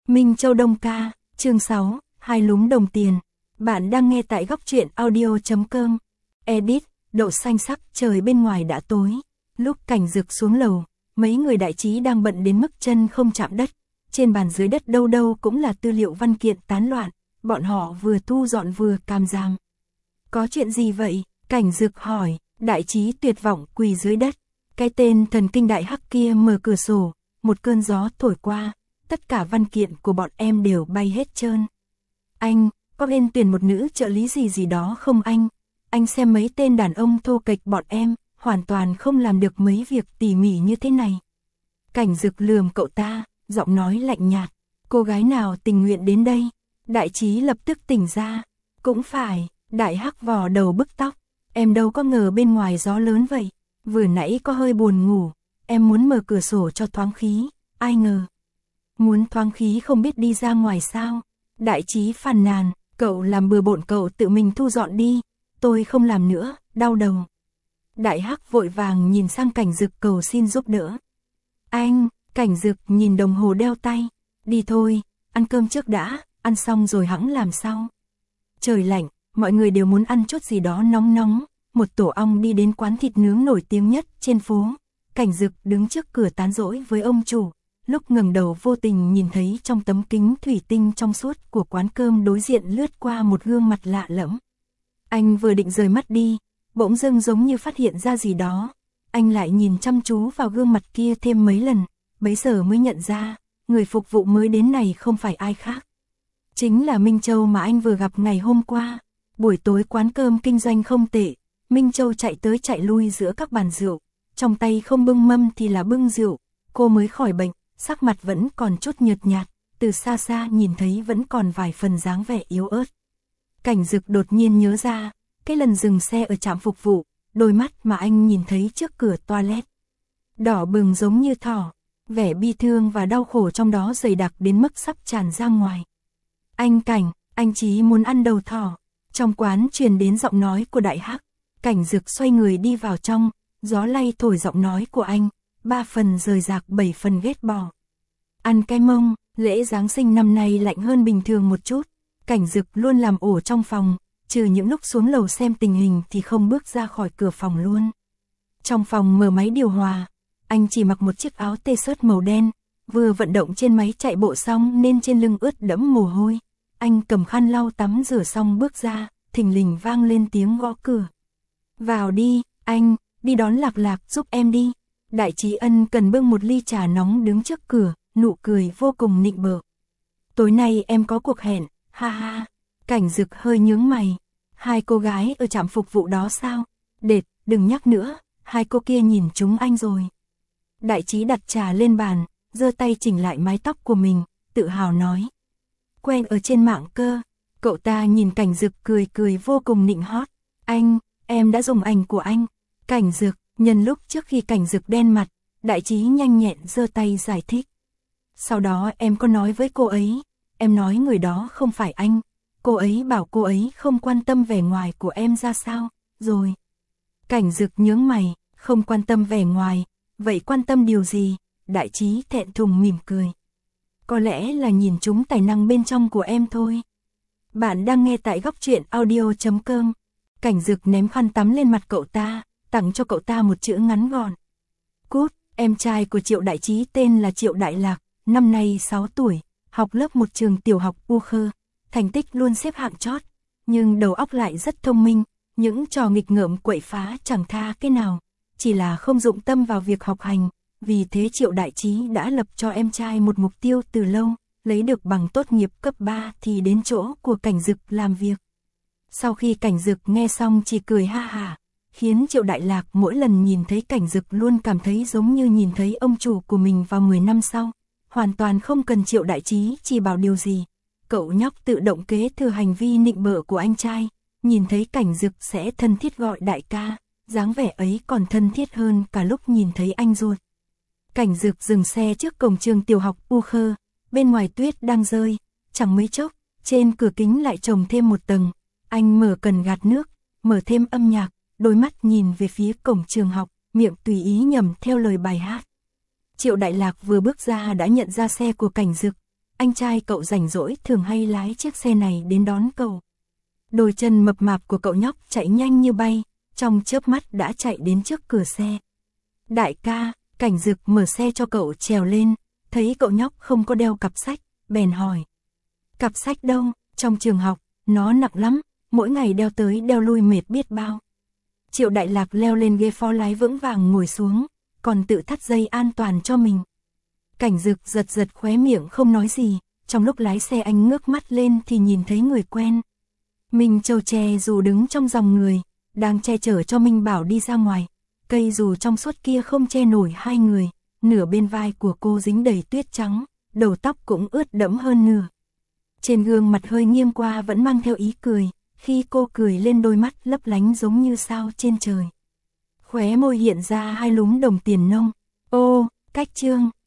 Minh Châu Đông Ca, chương 6, hai lúm đồng tiền. Bạn đang nghe tại góc truyện audio.com. Edit, độ xanh sắc, trời bên ngoài đã tối. Lúc Cảnh Dực xuống lầu, mấy người đại trí đang bận đến mức chân không chạm đất. Trên bàn dưới đất đâu đâu cũng là tư liệu văn kiện tán loạn, bọn họ vừa thu dọn vừa càm ràm. Có chuyện gì vậy? Cảnh Dực hỏi. Đại trí tuyệt vọng quỳ dưới đất. Cái tên thần kinh đại hắc kia mở cửa sổ, một cơn gió thổi qua, tất cả văn kiện của bọn em đều bay hết trơn. Anh, có nên tuyển một nữ trợ lý gì đó không anh? Anh xem mấy tên đàn ông thô kệch bọn em, hoàn toàn không làm được mấy việc tỉ mỉ như thế này. Cảnh Dực lườm cậu ta, giọng nói lạnh nhạt. Cô gái nào tình nguyện đến đây? Đại trí lập tức tỉnh ra. Cũng phải, đại hắc vò đầu bứt tóc. Em đâu có ngờ bên ngoài gió lớn vậy. Vừa nãy có hơi buồn ngủ, em muốn mở cửa sổ cho thoáng khí, ai ngờ. Muốn thoáng khí không biết đi ra ngoài sao? Đại trí phàn nàn, cậu làm bừa bộn cậu tự mình thu dọn đi, tôi không làm nữa, đau đầu. Đại hắc vội vàng nhìn sang Cảnh Dực cầu xin giúp đỡ. Anh, Cảnh Dực nhìn đồng hồ đeo tay, đi thôi, ăn cơm trước đã, ăn xong rồi hẵng làm sau. Trời lạnh, mọi người đều muốn ăn chút gì đó nóng nóng. Một tổ ong đi đến quán thịt nướng nổi tiếng nhất trên phố. Cảnh Dực đứng trước cửa tán dỗi với ông chủ. Lúc ngẩng đầu vô tình nhìn thấy trong tấm kính thủy tinh trong suốt của quán cơm đối diện lướt qua một gương mặt lạ lẫm. Anh vừa định rời mắt đi, bỗng dưng giống như phát hiện ra gì đó. Anh lại nhìn chăm chú vào gương mặt kia thêm mấy lần, bấy giờ mới nhận ra, người phục vụ mới đến này không phải ai khác. Chính là Minh Châu mà anh vừa gặp ngày hôm qua. Buổi tối quán cơm kinh doanh không tệ. Minh Châu chạy tới chạy lui giữa các bàn rượu, trong tay không bưng mâm thì là bưng rượu, cô mới khỏi bệnh, sắc mặt vẫn còn chút nhợt nhạt, từ xa xa nhìn thấy vẫn còn vài phần dáng vẻ yếu ớt. Cảnh Dực đột nhiên nhớ ra, cái lần dừng xe ở trạm phục vụ, đôi mắt mà anh nhìn thấy trước cửa toilet. Đỏ bừng giống như thỏ, vẻ bi thương và đau khổ trong đó dày đặc đến mức sắp tràn ra ngoài. Anh Cảnh, anh chí muốn ăn đầu thỏ. Trong quán truyền đến giọng nói của đại hắc. Cảnh Dực xoay người đi vào trong, gió lay thổi giọng nói của anh, 3 phần rời rạc 7 phần ghét bỏ. Ăn cái mông, lễ Giáng sinh năm nay lạnh hơn bình thường một chút. Cảnh Dực luôn làm ổ trong phòng, trừ những lúc xuống lầu xem tình hình thì không bước ra khỏi cửa phòng luôn. Trong phòng mở máy điều hòa, anh chỉ mặc một chiếc áo t-shirt màu đen, vừa vận động trên máy chạy bộ xong nên trên lưng ướt đẫm mồ hôi. Anh cầm khăn lau tắm rửa xong bước ra, thình lình vang lên tiếng gõ cửa. Vào đi, anh, đi đón Lạc Lạc giúp em đi. Đại trí ân cần bưng một ly trà nóng đứng trước cửa, nụ cười vô cùng nịnh bợ. Tối nay em có cuộc hẹn, ha ha. Cảnh Dực hơi nhướng mày. Hai cô gái ở trạm phục vụ đó sao? Đệt, đừng nhắc nữa, hai cô kia nhìn chúng anh rồi. Đại trí đặt trà lên bàn, giơ tay chỉnh lại mái tóc của mình, tự hào nói. Quen ở trên mạng cơ. Cậu ta nhìn Cảnh Dực cười cười vô cùng nịnh hót. Anh, em đã dùng ảnh của anh. Cảnh Dực, nhân lúc trước khi Cảnh Dực đen mặt, đại trí nhanh nhẹn giơ tay giải thích. Sau đó em có nói với cô ấy, em nói người đó không phải anh. Cô ấy bảo cô ấy không quan tâm vẻ ngoài của em ra sao, rồi. Cảnh Dực nhướng mày, không quan tâm vẻ ngoài, vậy quan tâm điều gì? Đại trí thẹn thùng mỉm cười. Có lẽ là nhìn trúng tài năng bên trong của em thôi. Bạn đang nghe tại góc truyện audio.com. Cảnh Dực ném khăn tắm lên mặt cậu ta, tặng cho cậu ta một chữ ngắn gọn. Cút, em trai của Triệu Đại Trí tên là Triệu Đại Lạc, năm nay 6 tuổi, học lớp một trường tiểu học U Khơ, thành tích luôn xếp hạng chót, nhưng đầu óc lại rất thông minh, những trò nghịch ngợm quậy phá chẳng tha cái nào, chỉ là không dụng tâm vào việc học hành, vì thế Triệu Đại Trí đã lập cho em trai một mục tiêu từ lâu, lấy được bằng tốt nghiệp cấp 3 thì đến chỗ của Cảnh Dực làm việc. Sau khi Cảnh Dực nghe xong chỉ cười ha hả, khiến Triệu Đại Lạc mỗi lần nhìn thấy Cảnh Dực luôn cảm thấy giống như nhìn thấy ông chủ của mình vào 10 năm sau, hoàn toàn không cần Triệu Đại Trí chỉ bảo điều gì. Cậu nhóc tự động kế thừa hành vi nịnh bợ của anh trai, nhìn thấy Cảnh Dực sẽ thân thiết gọi đại ca, dáng vẻ ấy còn thân thiết hơn cả lúc nhìn thấy anh ruột. Cảnh Dực dừng xe trước cổng trường tiểu học U Khơ, bên ngoài tuyết đang rơi, chẳng mấy chốc, trên cửa kính lại chồng thêm một tầng. Anh mở cần gạt nước, mở thêm âm nhạc, đôi mắt nhìn về phía cổng trường học, miệng tùy ý nhẩm theo lời bài hát. Triệu Đại Lạc vừa bước ra đã nhận ra xe của Cảnh Dực. anh trai cậu rảnh rỗi thường hay lái chiếc xe này đến đón cậu. Đôi chân mập mạp của cậu nhóc chạy nhanh như bay, trong chớp mắt đã chạy đến trước cửa xe. Đại ca, Cảnh Dực mở xe cho cậu trèo lên, thấy cậu nhóc không có đeo cặp sách, bèn hỏi. Cặp sách đâu? Trong trường học, nó nặng lắm, mỗi ngày đeo tới đeo lui mệt biết bao. Triệu Đại Lạc leo lên ghế phó lái vững vàng ngồi xuống, còn tự thắt dây an toàn cho mình. Cảnh Dực giật giật khóe miệng không nói gì, trong lúc lái xe anh ngước mắt lên thì nhìn thấy người quen. Minh Châu che dù đứng trong dòng người, đang che chở cho Minh Bảo đi ra ngoài. Cây dù trong suốt kia không che nổi hai người, nửa bên vai của cô dính đầy tuyết trắng, đầu tóc cũng ướt đẫm hơn nửa. Trên gương mặt hơi nghiêng qua vẫn mang theo ý cười, khi cô cười lên đôi mắt lấp lánh giống như sao trên trời. Khóe môi hiện ra hai lúm đồng tiền nông. Ô, Cách Trương,